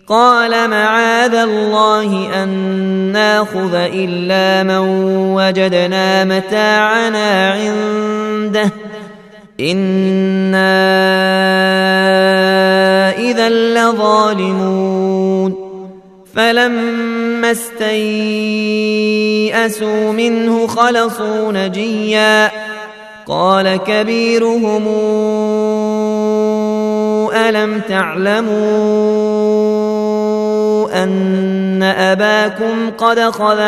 قال معاذ الله أن ناخذ إلا من وجدنا متاعنا عنده إنا إذا لظالمون فلما استيئسوا منه خلصوا نجيا قال كبيرهم ألم تعلموا أن أباكم قد أخذ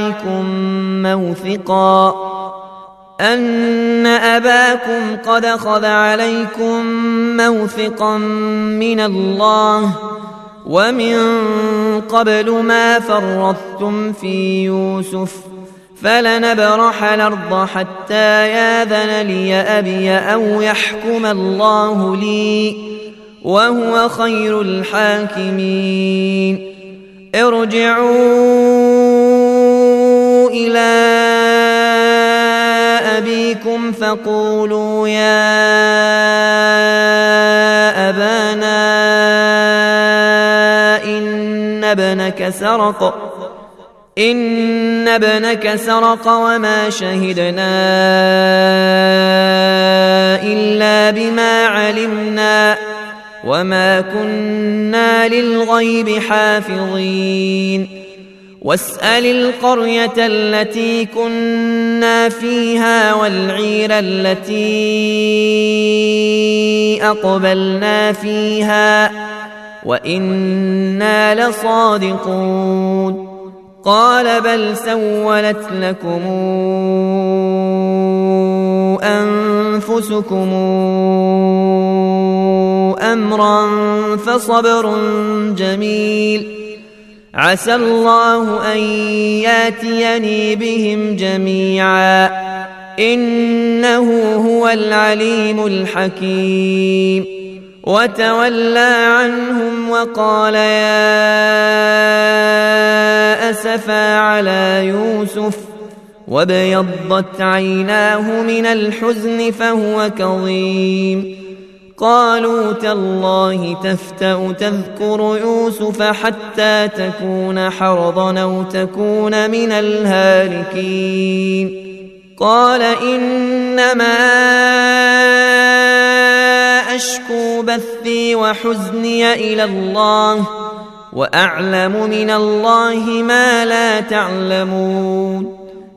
عليكم موثقا من الله ومن قبل ما فرطتم في يوسف فلنبرح الأرض حتى ياذن لي أبي أو يحكم الله لي وهو خير الحاكمين ارجعوا إلى أبيكم فقولوا يا أبانا إن ابنك سرق وما شهدنا إلا بما علمنا وما كنا للغيب حافظين واسأل القرية التي كنا فيها والعير التي أقبلنا فيها وإنا لصادقون قال بل سولت لكم أنفسكم أمرا فصبر جميل عسى الله أن ياتيني بهم جميعا إنه هو العليم الحكيم وتولى عنهم وقال يا أسفا على يوسف وابيضت عيناه من الحزن فهو كظيم قالوا تالله تفتأ تذكر يوسف حتى تكون حرضا أو تكون من الهالكين قال إنما أشكو بثي وحزني إلى الله وأعلم من الله ما لا تعلمون